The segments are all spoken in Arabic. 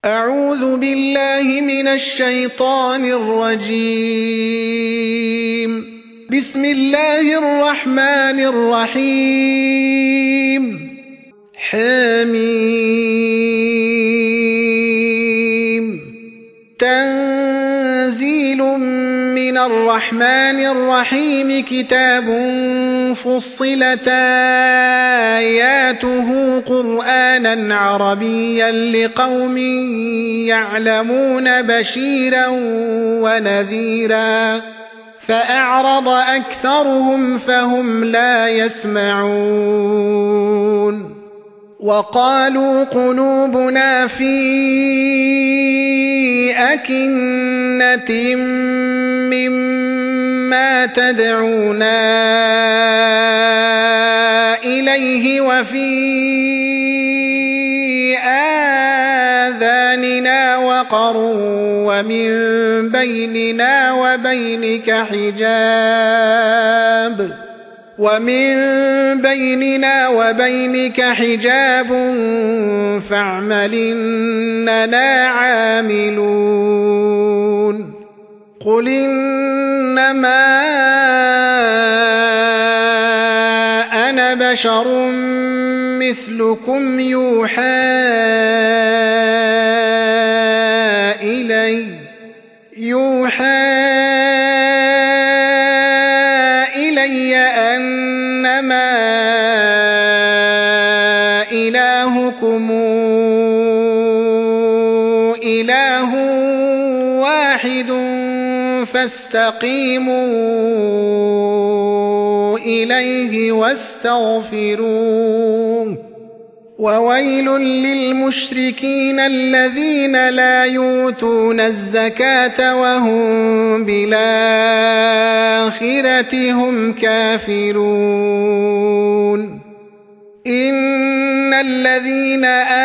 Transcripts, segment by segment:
أعوذ بالله من الشيطان الرجيم. بسم الله الرحمن الرحيم. حميم. تنزيل من الرحمن الرحيم. كتاب فصلت آياته قرآنا عربيا لقوم يعلمون بشيرا ونذيرا فأعرض أكثرهم فهم لا يسمعون. وقالوا قلوبنا في أكنة مما تدعونا إليه وفي آذاننا وقر ومن بيننا وبينك حجاب فاعمل إننا عاملون. قل إنما أنا بشر مثلكم يوحى إلي أنما إلهكم إله واحد فاستقيموا إليه واستغفروه. وويل للمشركين الذين لا يؤتون الزكاة وهم بالآخرة هم كافرون. إن الذين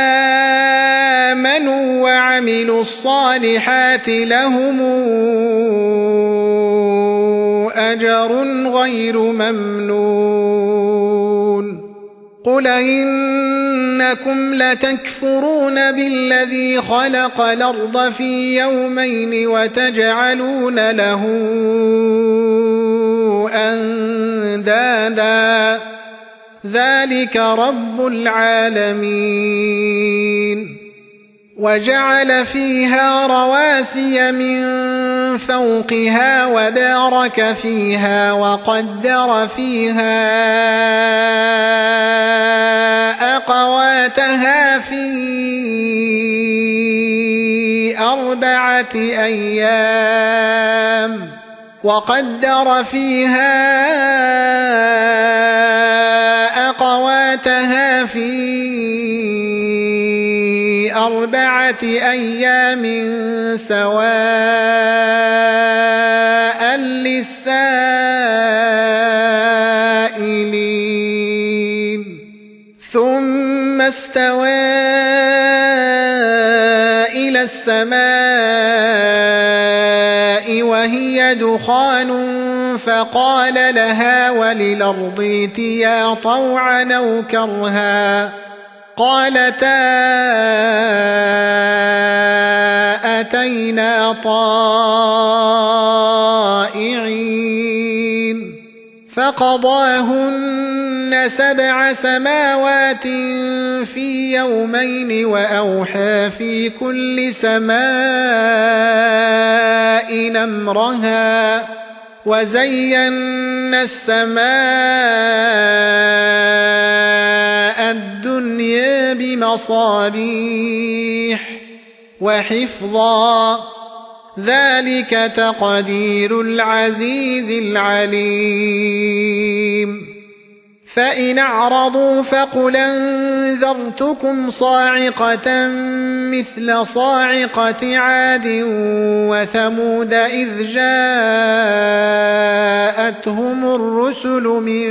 آمنوا وعملوا الصالحات لهم أجر غير ممنون. قل إنكم لتكفرون بالذي خلق الأرض في يومين وتجعلون له أندادا ذلك رب العالمين. وجعل فيها رواسي من فوقها وبارك فيها وقدر فيها أقواتها في 4 أيام سواء للسائلين. ثم استوى إلى السماء وهي دخان فقال لها وللأرض ائتيا طوعا أو كرها قالتا أتينا طائعين. فقضاهن 7 سماوات في يومين وأوحى في كل سماء أمرها وزينا السماء الدنيا بمصابيح وحفظا ذلك تقدير العزيز العليم. فإن أعرضوا فقل أنذرتكم صاعقة مثل صاعقة عاد وثمود إذ جاءتهم الرسل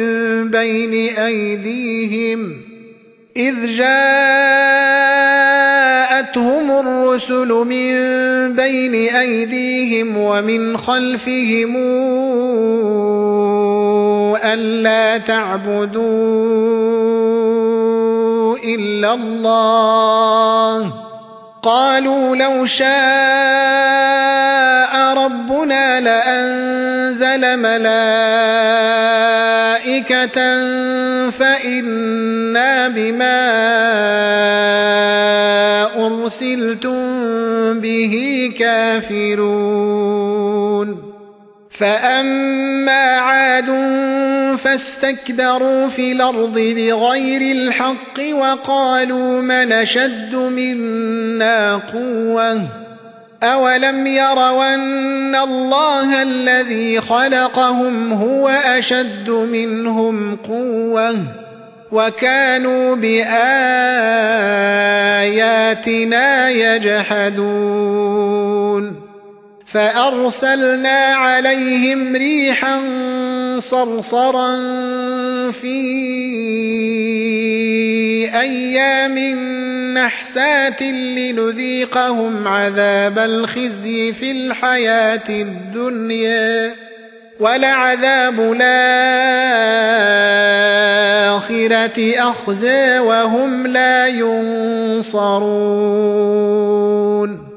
من بين أيديهم ومن خلفهم ألا تعبدوا إلا الله قالوا لو شاء ربنا لأنزل ملائكة فإنا بما أرسلتم به كافرون فأما عاد فاستكبروا في الأرض بغير الحق وقالوا من أشد منا قوة أولم يروا أن الله الذي خلقهم هو أشد منهم قوة وكانوا بآياتنا يجحدون فأرسلنا عليهم ريحا صرصرا في أيام نحسات لنذيقهم عذاب الخزي في الحياة الدنيا ولعذاب الآخرة أخزى وهم لا ينصرون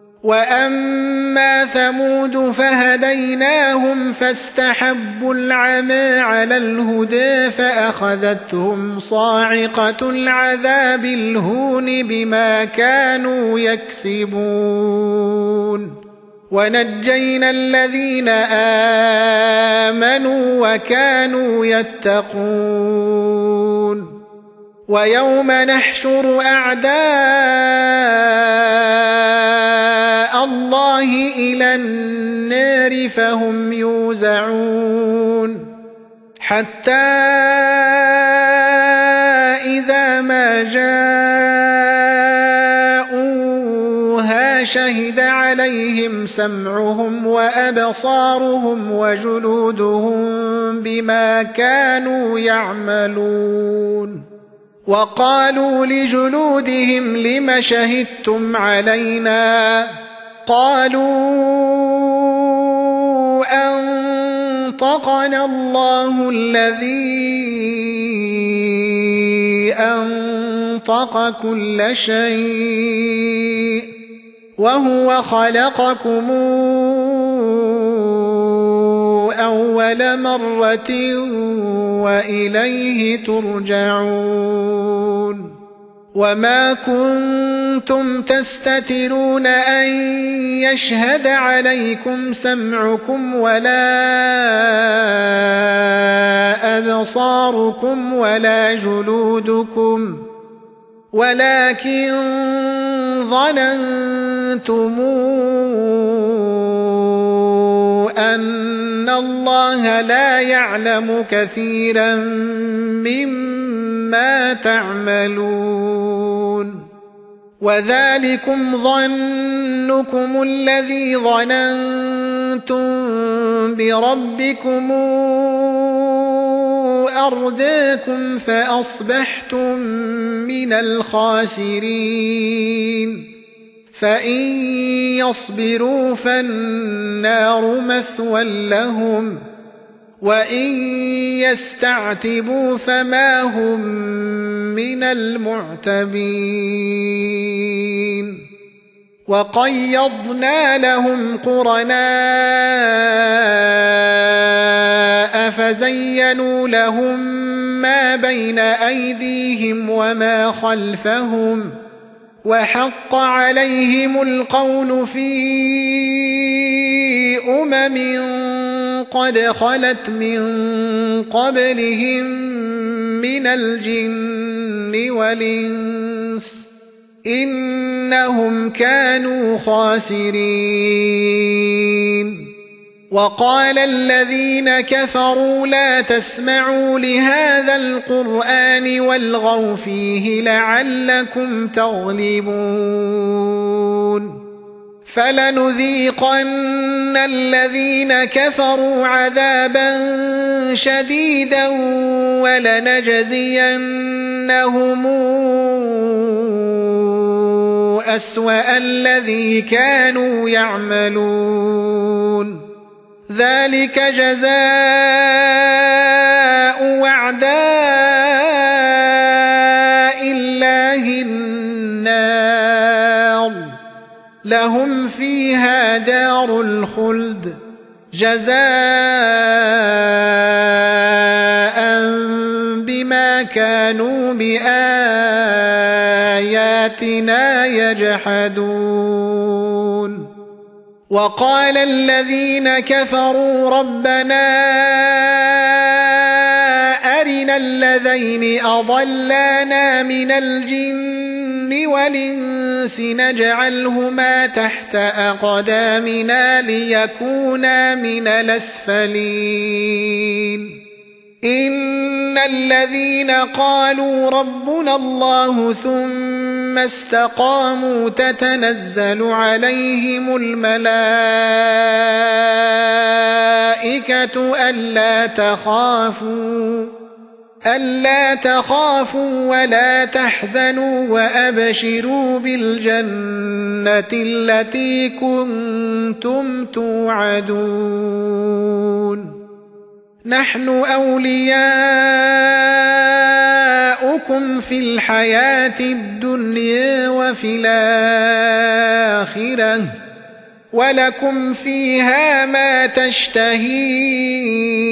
وأما ثمود فهديناهم فاستحبوا العمى على الهدى فأخذتهم صاعقة العذاب الهون بما كانوا يكسبون ونجينا الذين آمنوا وكانوا يتقون ويوم نحشر أعداء الله إلى النار فهم يوزعون حتى إذا ما جاءوها شهد عليهم سمعهم وأبصارهم وجلودهم بما كانوا يعملون وقالوا لجلودهم لم شهدتم علينا قالوا أنطقنا الله الذي أنطق كل شيء وهو خلقكم أول مرة وإليه ترجعون وما كنتم تستترون أن يشهد عليكم سمعكم ولا أبصاركم ولا جلودكم ولكن ظننتم أن الله لا يعلم كثيرا مما تعملون وذلكم ظنكم الذي ظننتم بربكم أرداكم فأصبحتم من الخاسرين فإن يصبروا فالنار مثوى لهم وإن يستعتبوا فما هم من المعتبين وقيضنا لهم قرناء فزينوا لهم ما بين أيديهم وما خلفهم وحق عليهم القول في قد خلت من قبلهم من الجن والإنس إنهم كانوا خاسرين وقال الذين كفروا لا تسمعوا لهذا القرآن والغوا فيه لعلكم تغلبون فلنذيقن الذين كفروا عذابا شديدا ولنجزينهم أسوأ الذي كانوا يعملون ذلك جزاء أعداء الله النار لهم فيها دار الخلد جزاء بما كانوا بآياتنا يجحدون. وقال الذين كفروا ربنا أرنا الذين أضلانا من الجن والإنس نجعلهما تحت أقدامنا ليكونا من الأسفلين. إن الذين قالوا ربنا الله ثم استقاموا تتنزل عليهم الملائكة ألا تخافوا ولا تحزنوا وأبشروا بالجنة التي كنتم توعدون. نحن أولياؤكم في الحياة الدنيا وفي الآخرة ولكم فيها ما تشتهي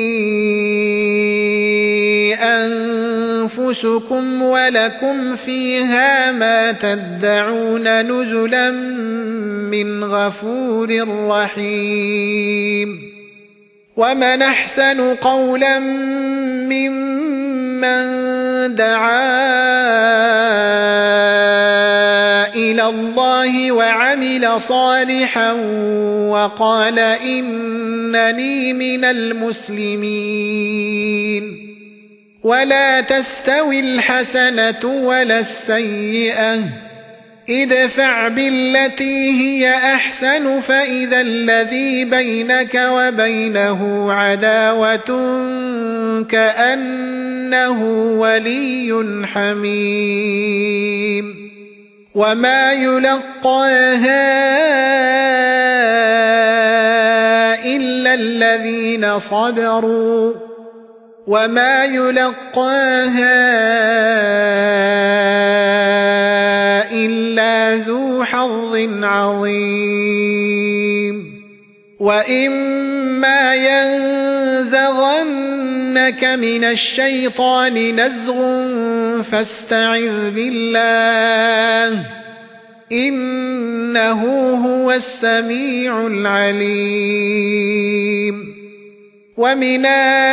أنفسكم ولكم فيها ما تدعون نزلا من غفور رحيم. ومن أحسن قولا ممن دعا إلى الله وعمل صالحا وقال إنني من المسلمين. ولا تستوي الحسنة ولا السيئة ادفع بالتي هي أحسن فإذا الذي بينك وبينه عداوة كأنه ولي حميم. وما يلقاها إلا الذين صبروا وما يلقاها إلا ذو حظ عظيم. وإما ينزغنك من الشيطان نزغ فاستعذ بالله إنه هو السميع العليم. ومن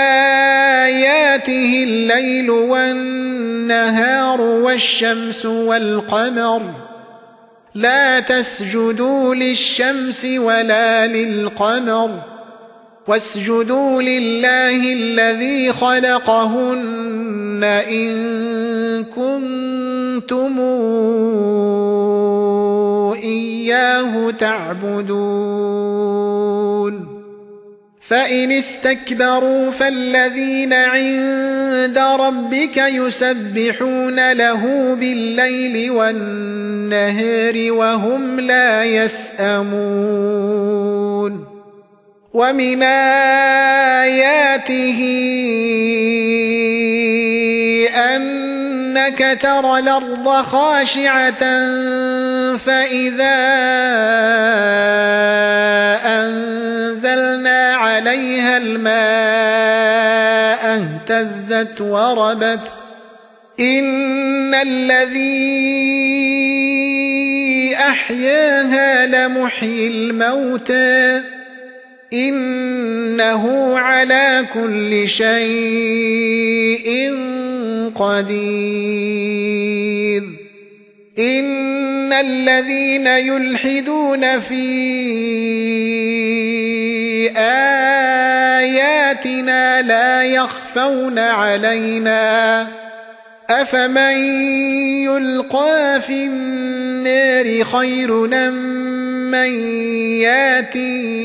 آياته الليل والنهار والشمس والقمر لا تسجدوا للشمس ولا للقمر واسجدوا لله الذي خلقهن إن كنتم إياه تعبدون. فإن استكبروا فالذين عند ربك يسبحون له بالليل والنهار وهم لا يسأمون. ومن آياته أنك ترى الأرض خاشعة فإذا أنزلنا عليها الماء اهتزت وربت إن الذي أحياها لمحيي الموتى إنه على كل شيء قدير. إن الذين يلحدون في آياتنا لا يخفون علينا أفمن يلقى في النار خير من ياتي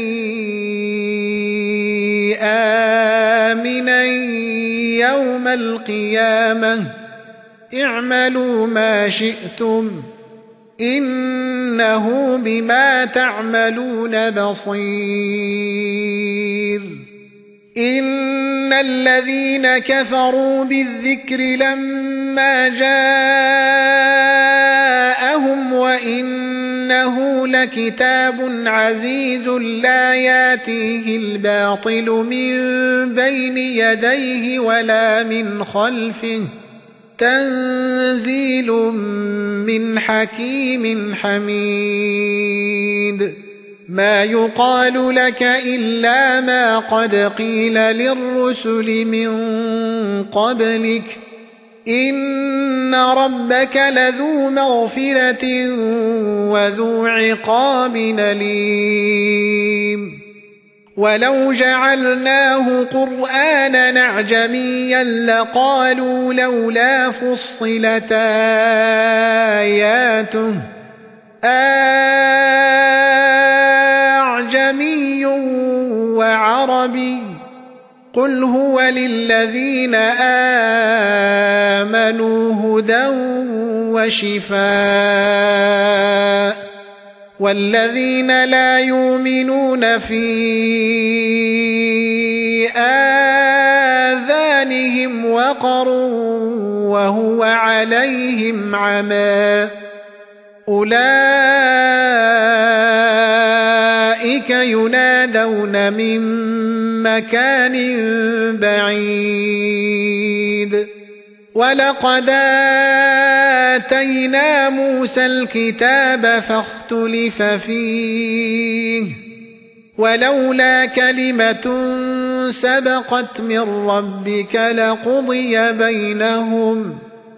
آمنا يوم القيامة اعملوا ما شئتم إنه بما تعملون بصير. إن الذين كفروا بالذكر لما جاءهم وإنه لكتاب عزيز لا ياتيه الباطل من بين يديه ولا من خلفه تنزيل من حكيم حميد ما يقال لك إلا ما قد قيل للرسل من قبلك إن ربك لذو مغفرة وذو عقاب أليم ولو جعلناه قرآنا أعجميا لقالوا لولا فصلت آياته أعجمي وعربي قل هو للذين آمنوا هدى وشفاء والذين لا يؤمنون في آذانهم وقر وهو عليهم عمى أولئك ينادون من مكان بعيد ولقد آتينا موسى الكتاب فاختلف فيه ولولا كلمة سبقت من ربك لقضي بينهم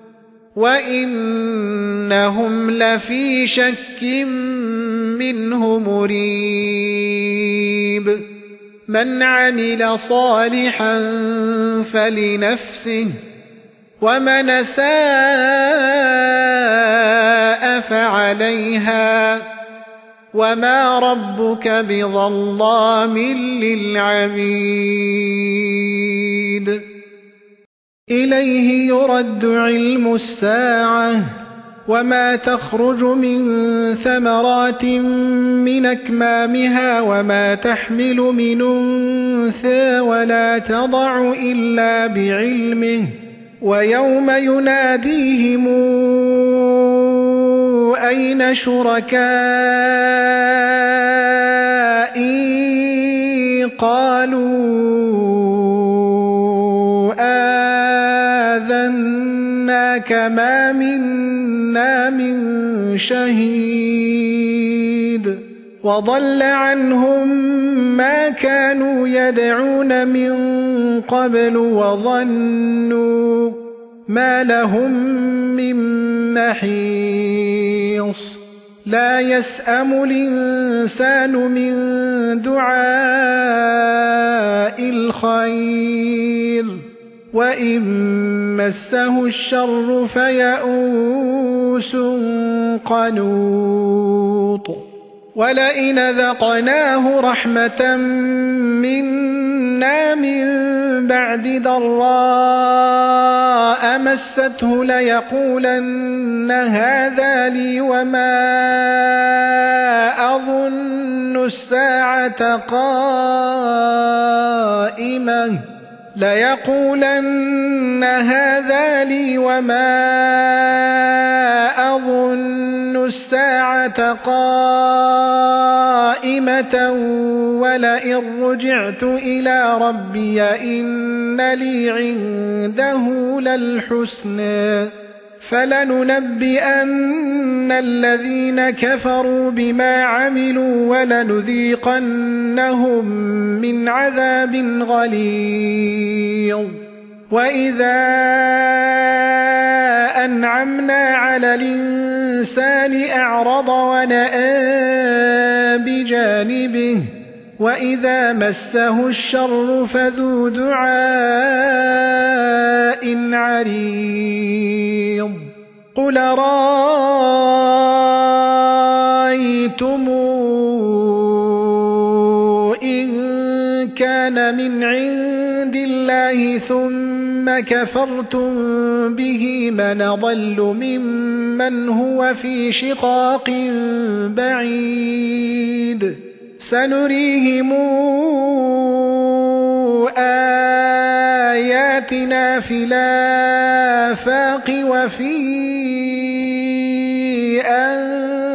وإنهم لفي شك منه مريب من عمل صالحا فلنفسه ومن أساء فعليها وما ربك بظلام للعبيد إليه يرد علم الساعة وما تخرج من ثمرات من أكمامها وما تحمل من أنثى ولا تضع إلا بعلمه ويوم يناديهم أين شركائي قالوا آذناك ما منا من شهيد وضل عنهم ما كانوا يدعون من قبل وظنوا ما لهم من محيص لا يسأم الإنسان من دعاء الخير وإن مسه الشر فيئوس قنوط ولئن ذقناه رحمة منا من بعد ضراء مسته ليقولن هذا لي وما أظن الساعة قائمة ليقولن هذا لي وما أظن الساعة قائمة ولئن رجعت إلى ربي إن لي عنده للحسنى فلننبئن الذين كفروا بما عملوا ولنذيقنهم من عذاب غليظ وإذا أنعمنا على الإنسان أعرض ونأى بجانبه وإذا مسه الشر فذو دعاء عريض قل رأيتم إن كان من عند الله ثم كفرتم به من أضل ممن هو في شقاق بعيد سنريهم آياتنا في الآفاق وفي